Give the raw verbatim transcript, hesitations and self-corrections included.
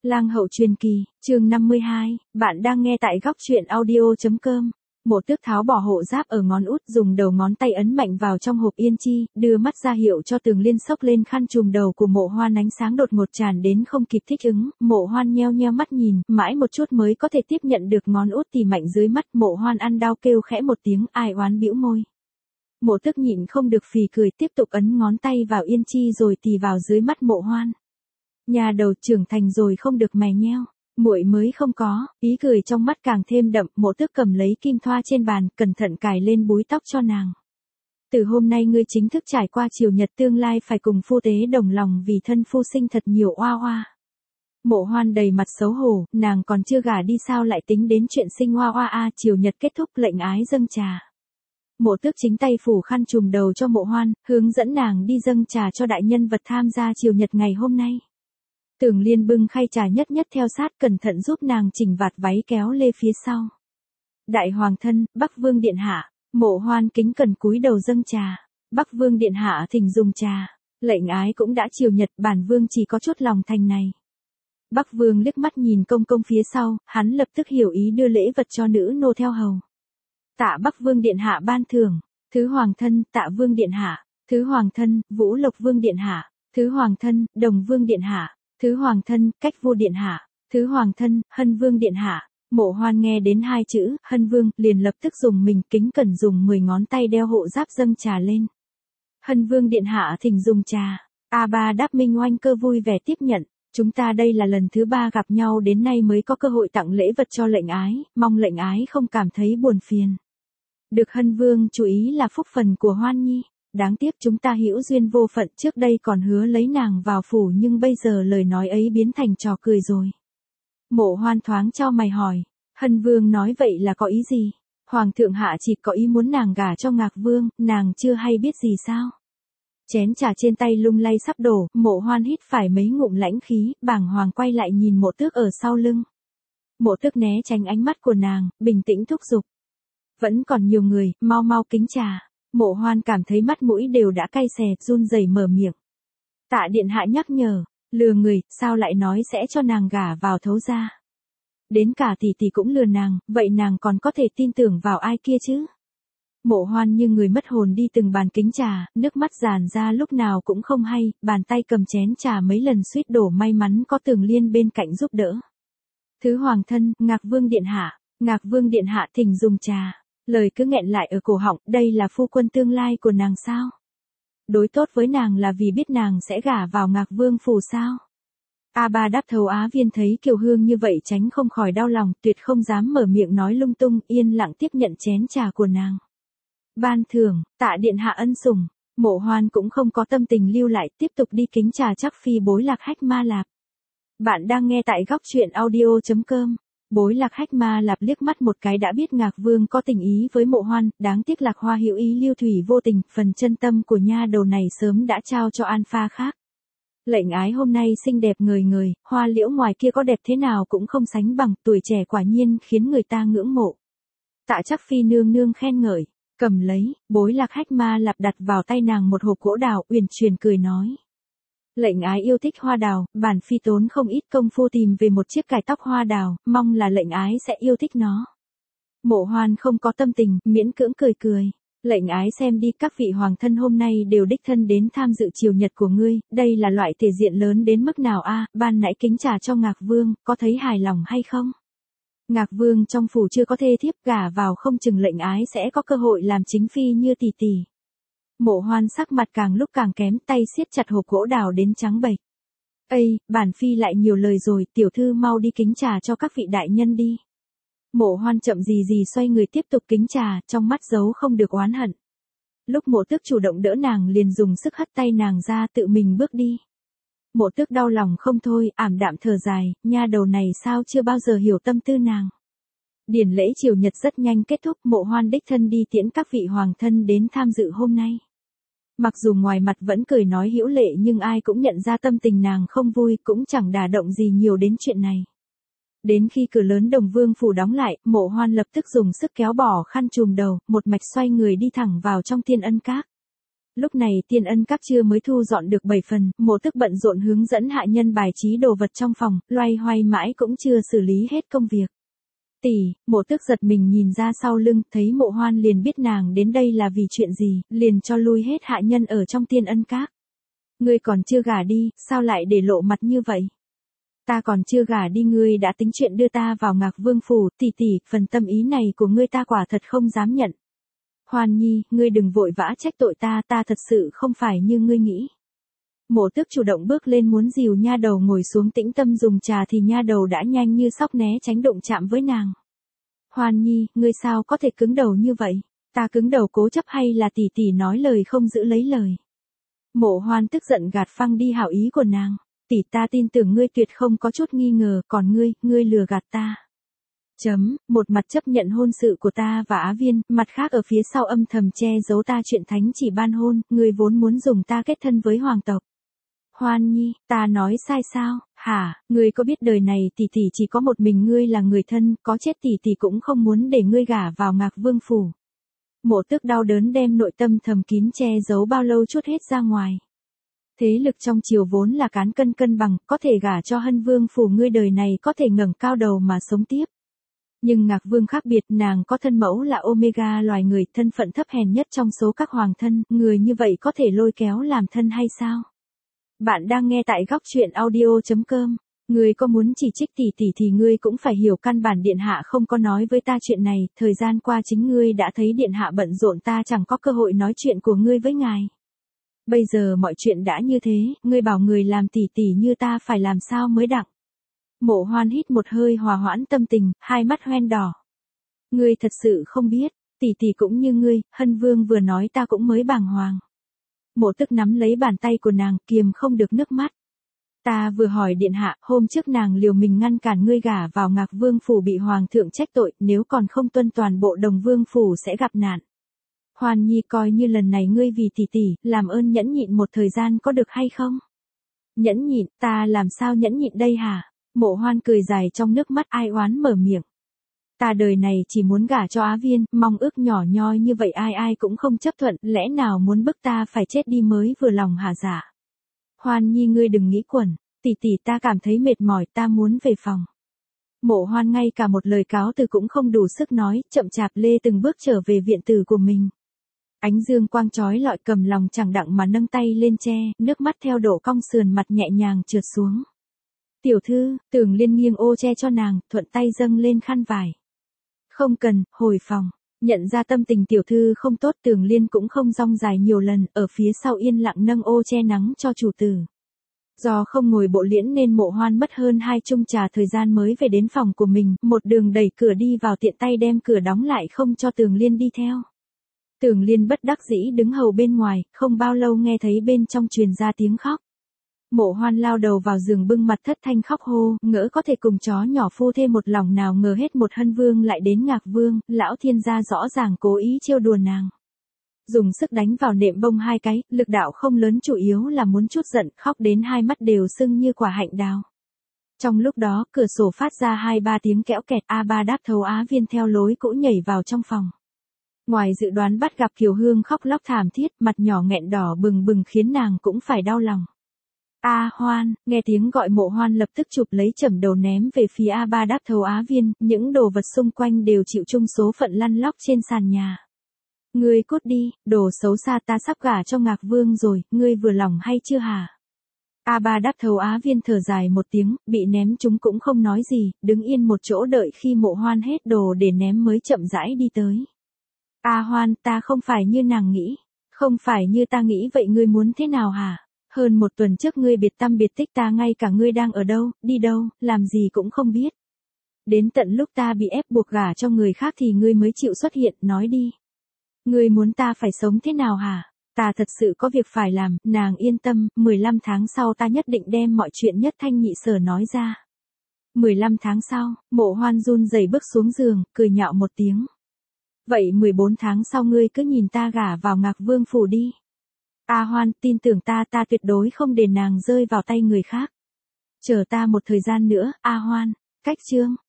Lang hậu truyền kỳ, chương năm mươi hai, bạn đang nghe tại góc truyện audio.com. Mộ Tước tháo bỏ hộ giáp ở ngón út, dùng đầu ngón tay ấn mạnh vào trong hộp yên chi, đưa mắt ra hiệu cho Tường Liên xốc lên khăn trùm đầu của Mộ Hoan. Ánh sáng đột ngột tràn đến không kịp thích ứng, Mộ Hoan nheo nheo mắt nhìn, mãi một chút mới có thể tiếp nhận được ngón út tì mạnh dưới mắt. Mộ Hoan ăn đau kêu khẽ một tiếng, ai oán bĩu môi. Mộ Tước nhịn không được phì cười, tiếp tục ấn ngón tay vào yên chi rồi tì vào dưới mắt Mộ Hoan. Nhà đầu trưởng thành rồi không được mè nheo. Muội mới không có, ý cười trong mắt càng thêm đậm. Mộ Tước cầm lấy kim thoa trên bàn, cẩn thận cài lên búi tóc cho nàng. Từ hôm nay ngươi chính thức trải qua triều nhật, tương lai phải cùng phu tế đồng lòng, vì thân phu sinh thật nhiều oa oa. Mộ Hoan đầy mặt xấu hổ, nàng còn chưa gả đi sao lại tính đến chuyện sinh oa oa a. Triều nhật kết thúc, lệnh ái dâng trà. Mộ Tước chính tay phủ khăn trùm đầu cho Mộ Hoan, hướng dẫn nàng đi dâng trà cho đại nhân vật tham gia triều nhật ngày hôm nay. Tường Liên bưng khay trà nhất nhất theo sát, cẩn thận giúp nàng chỉnh vạt váy kéo lê phía sau. Đại hoàng thân, Bắc Vương điện hạ. Mộ Hoan kính cẩn cúi đầu dâng trà. Bắc Vương điện hạ thỉnh dùng trà. Lệnh ái cũng đã triều nhật, bản vương chỉ có chút lòng thành này. Bắc Vương liếc mắt nhìn công công phía sau, hắn lập tức hiểu ý, đưa lễ vật cho nữ nô theo hầu. Tạ Bắc Vương điện hạ ban thưởng. Thứ hoàng thân, Tạ Vương điện hạ. Thứ hoàng thân, Vũ Lộc Vương điện hạ. Thứ hoàng thân, Đồng Vương điện hạ. Thứ hoàng thân, Cách vua điện hạ. Thứ hoàng thân, Hân Vương điện hạ. Mộ Hoan nghe đến hai chữ Hân Vương, liền lập tức dùng mình, kính cẩn dùng mười ngón tay đeo hộ giáp dâng trà lên. Hân Vương điện hạ thỉnh dùng trà. A Ba Đáp Minh Oanh Cơ vui vẻ tiếp nhận. Chúng ta đây là lần thứ ba gặp nhau, đến nay mới có cơ hội tặng lễ vật cho lệnh ái, mong lệnh ái không cảm thấy buồn phiền. Được Hân Vương chú ý là phúc phần của Hoan Nhi. Đáng tiếc chúng ta hữu duyên vô phận, trước đây còn hứa lấy nàng vào phủ, nhưng bây giờ lời nói ấy biến thành trò cười rồi. Mộ Hoan thoáng chau mày hỏi, Hân Vương nói vậy là có ý gì? Hoàng thượng hạ chỉ có ý muốn nàng gả cho Ngạc Vương, nàng chưa hay biết gì sao? Chén trà trên tay lung lay sắp đổ, Mộ Hoan hít phải mấy ngụm lãnh khí, bàng hoàng quay lại nhìn Mộ Tước ở sau lưng. Mộ Tước né tránh ánh mắt của nàng, bình tĩnh thúc giục. Vẫn còn nhiều người, mau mau kính trà. Mộ Hoan cảm thấy mắt mũi đều đã cay xè, run rẩy mở miệng. Tạ điện hạ nhắc nhở, lừa người, sao lại nói sẽ cho nàng gả vào Thấu gia? Đến cả tỷ tỷ cũng lừa nàng, vậy nàng còn có thể tin tưởng vào ai kia chứ? Mộ Hoan như người mất hồn đi từng bàn kính trà, nước mắt giàn ra lúc nào cũng không hay, bàn tay cầm chén trà mấy lần suýt đổ, may mắn có Tường Liên bên cạnh giúp đỡ. Thứ hoàng thân, Ngạc Vương điện hạ. Ngạc Vương điện hạ thỉnh dùng trà. Lời cứ nghẹn lại ở cổ họng, đây là phu quân tương lai của nàng sao? Đối tốt với nàng là vì biết nàng sẽ gả vào Ngạc Vương phủ sao? A Ba Đáp Thấu Á Viên thấy Kiều Hương như vậy tránh không khỏi đau lòng, tuyệt không dám mở miệng nói lung tung, yên lặng tiếp nhận chén trà của nàng. Ban thưởng, Tạ điện hạ ân sủng. Mộ Hoan cũng không có tâm tình lưu lại, tiếp tục đi kính trà chắc phi Bối Lạc Hách Ma Lạp. Bạn đang nghe tại góc truyện audio.com. Bối Lạc Hách Ma Lạp liếc mắt một cái đã biết Ngạc Vương có tình ý với Mộ Hoan, đáng tiếc Lạc Hoa hữu ý Lưu Thủy vô tình, phần chân tâm của nha đầu này sớm đã trao cho An Pha khác. Lệnh ái hôm nay xinh đẹp ngời ngời, hoa liễu ngoài kia có đẹp thế nào cũng không sánh bằng, tuổi trẻ quả nhiên khiến người ta ngưỡng mộ. Tạ chắc phi nương nương khen ngợi, cầm lấy. Bối Lạc Hách Ma Lạp đặt vào tay nàng một hộp gỗ đào, uyển chuyển cười nói. Lệnh ái yêu thích hoa đào, bản phi tốn không ít công phu tìm về một chiếc cài tóc hoa đào, mong là lệnh ái sẽ yêu thích nó. Mộ Hoan không có tâm tình, miễn cưỡng cười cười. Lệnh ái xem đi, các vị hoàng thân hôm nay đều đích thân đến tham dự triều nhật của ngươi, đây là loại thể diện lớn đến mức nào a? Ban nãy kính trà cho Ngạc Vương, có thấy hài lòng hay không? Ngạc Vương trong phủ chưa có thê thiếp, gả vào không chừng lệnh ái sẽ có cơ hội làm chính phi như tỷ tỷ. Mộ Hoan sắc mặt càng lúc càng kém, tay siết chặt hộp gỗ đào đến trắng bệch. Ây, bản phi lại nhiều lời rồi, tiểu thư mau đi kính trà cho các vị đại nhân đi. Mộ Hoan chậm gì gì xoay người tiếp tục kính trà, trong mắt giấu không được oán hận. Lúc Mộ Tước chủ động đỡ nàng liền dùng sức hất tay nàng ra, tự mình bước đi. Mộ Tước đau lòng không thôi, ảm đạm thở dài, nha đầu này sao chưa bao giờ hiểu tâm tư nàng. Điển lễ triều nhật rất nhanh kết thúc, Mộ Hoan đích thân đi tiễn các vị hoàng thân đến tham dự hôm nay. Mặc dù ngoài mặt vẫn cười nói hữu lệ nhưng ai cũng nhận ra tâm tình nàng không vui, cũng chẳng đả động gì nhiều đến chuyện này. Đến khi cửa lớn Đồng Vương phủ đóng lại, Mộ Hoan lập tức dùng sức kéo bỏ khăn trùm đầu, một mạch xoay người đi thẳng vào trong Thiên Ân Các. Lúc này tiên ân các chưa mới thu dọn được bảy phần, mộ tức bận rộn hướng dẫn hạ nhân bài trí đồ vật trong phòng, loay hoay mãi cũng chưa xử lý hết công việc. Tỷ, mộ tức giật mình nhìn ra sau lưng, thấy mộ hoan liền biết nàng đến đây là vì chuyện gì, liền cho lui hết hạ nhân ở trong tiên ân các. Ngươi còn chưa gả đi, sao lại để lộ mặt như vậy? Ta còn chưa gả đi ngươi đã tính chuyện đưa ta vào Ngạc Vương phủ, tỷ tỷ, phần tâm ý này của ngươi ta quả thật không dám nhận. Hoan Nhi, ngươi đừng vội vã trách tội ta, ta thật sự không phải như ngươi nghĩ. Mộ tước chủ động bước lên muốn dìu nha đầu ngồi xuống tĩnh tâm dùng trà thì nha đầu đã nhanh như sóc né tránh đụng chạm với nàng. Hoan Nhi, ngươi sao có thể cứng đầu như vậy? Ta cứng đầu cố chấp hay là tỷ tỷ nói lời không giữ lấy lời? Mộ Hoan tức giận gạt phăng đi hảo ý của nàng. Tỷ, ta tin tưởng ngươi tuyệt không có chút nghi ngờ, còn ngươi, ngươi lừa gạt ta. Chấm, một mặt chấp nhận hôn sự của ta và Á Viên, mặt khác ở phía sau âm thầm che giấu ta chuyện thánh chỉ ban hôn, ngươi vốn muốn dùng ta kết thân với hoàng tộc. Hoan Nhi, ta nói sai sao? Hả, ngươi có biết đời này tỷ tỷ chỉ có một mình ngươi là người thân, có chết tỷ tỷ cũng không muốn để ngươi gả vào Ngạc Vương phủ. Mộ Tước đau đớn đem nội tâm thầm kín che giấu bao lâu chút hết ra ngoài. Thế lực trong triều vốn là cán cân cân bằng, có thể gả cho Hân Vương phủ ngươi đời này có thể ngẩng cao đầu mà sống tiếp. Nhưng Ngạc Vương khác biệt, nàng có thân mẫu là Omega loài người, thân phận thấp hèn nhất trong số các hoàng thân, người như vậy có thể lôi kéo làm thân hay sao? Bạn đang nghe tại góc truyện audio chấm com. Ngươi có muốn chỉ trích tỷ tỷ thì ngươi cũng phải hiểu căn bản điện hạ không có nói với ta chuyện này, thời gian qua chính ngươi đã thấy điện hạ bận rộn ta chẳng có cơ hội nói chuyện của ngươi với ngài. Bây giờ mọi chuyện đã như thế, ngươi bảo người làm tỷ tỷ như ta phải làm sao mới đặng. Mộ Hoan hít một hơi hòa hoãn tâm tình, hai mắt hoen đỏ. Ngươi thật sự không biết, tỷ tỷ cũng như ngươi, Hân Vương vừa nói ta cũng mới bàng hoàng. Mộ Tức nắm lấy bàn tay của nàng, kiềm không được nước mắt. Ta vừa hỏi điện hạ, hôm trước nàng liều mình ngăn cản ngươi gả vào Ngạc Vương phủ bị hoàng thượng trách tội, nếu còn không tuân toàn bộ Đồng Vương phủ sẽ gặp nạn. Hoan Nhi, coi như lần này ngươi vì tỷ tỷ, làm ơn nhẫn nhịn một thời gian có được hay không? Nhẫn nhịn, ta làm sao nhẫn nhịn đây hả? Mộ Hoan cười dài trong nước mắt ai oán mở miệng. Ta đời này chỉ muốn gả cho Á Viên, mong ước nhỏ nhoi như vậy ai ai cũng không chấp thuận, lẽ nào muốn bức ta phải chết đi mới vừa lòng hả dạ? Hoan Nhi, ngươi đừng nghĩ quẩn, tỷ tỷ ta cảm thấy mệt mỏi, ta muốn về phòng. Mộ Hoan ngay cả một lời cáo từ cũng không đủ sức nói, chậm chạp lê từng bước trở về viện tử của mình. Ánh dương quang chói lọi cầm lòng chẳng đặng mà nâng tay lên che, nước mắt theo độ cong sườn mặt nhẹ nhàng trượt xuống. Tiểu thư, Tưởng Liên nghiêng ô che cho nàng, thuận tay dâng lên khăn vải. Không cần, hồi phòng. Nhận ra tâm tình tiểu thư không tốt, Tưởng Liên cũng không rong dài nhiều lần, ở phía sau yên lặng nâng ô che nắng cho chủ tử. Do không ngồi bộ liễn nên Mộ Hoan mất hơn hai chung trà thời gian mới về đến phòng của mình, một đường đẩy cửa đi vào tiện tay đem cửa đóng lại không cho Tưởng Liên đi theo. Tưởng Liên bất đắc dĩ đứng hầu bên ngoài, không bao lâu nghe thấy bên trong truyền ra tiếng khóc. Mộ Hoan lao đầu vào giường bưng mặt thất thanh khóc hô, ngỡ có thể cùng chó nhỏ phu thêm một lòng, nào ngờ hết một Hân Vương lại đến Ngạc Vương, lão thiên gia rõ ràng cố ý trêu đùa nàng. Dùng sức đánh vào nệm bông hai cái, lực đạo không lớn, chủ yếu là muốn chút giận, khóc đến hai mắt đều sưng như quả hạnh đào. Trong lúc đó, cửa sổ phát ra hai ba tiếng kẽo kẹt, A Ba đáp thấu Á Viên theo lối cũ nhảy vào trong phòng. Ngoài dự đoán bắt gặp Kiều Hương khóc lóc thảm thiết, mặt nhỏ nghẹn đỏ bừng bừng khiến nàng cũng phải đau lòng. A Hoan, nghe tiếng gọi Mộ Hoan lập tức chụp lấy chẩm đầu ném về phía A Ba đáp thấu Á Viên, những đồ vật xung quanh đều chịu chung số phận lăn lóc trên sàn nhà. Ngươi cút đi, đồ xấu xa, ta sắp gả cho Ngạc Vương rồi, ngươi vừa lòng hay chưa hả? A Ba đáp thấu Á Viên thở dài một tiếng, bị ném chúng cũng không nói gì, đứng yên một chỗ đợi khi Mộ Hoan hết đồ để ném mới chậm rãi đi tới. A Hoan, ta không phải như nàng nghĩ, không phải như ta nghĩ vậy, ngươi muốn thế nào hả? Hơn một tuần trước ngươi biệt tăm biệt tích, ta ngay cả ngươi đang ở đâu, đi đâu, làm gì cũng không biết. Đến tận lúc ta bị ép buộc gả cho người khác thì ngươi mới chịu xuất hiện, nói đi. Ngươi muốn ta phải sống thế nào hả? Ta thật sự có việc phải làm, nàng yên tâm, mười lăm tháng sau ta nhất định đem mọi chuyện nhất thanh nhị sở nói ra. mười lăm tháng sau, Mộ Hoan run rẩy bước xuống giường, cười nhạo một tiếng. Vậy mười bốn tháng sau ngươi cứ nhìn ta gả vào Ngạc Vương phủ đi. A Hoan, tin tưởng ta, ta tuyệt đối không để nàng rơi vào tay người khác. Chờ ta một thời gian nữa, A Hoan. Cách chương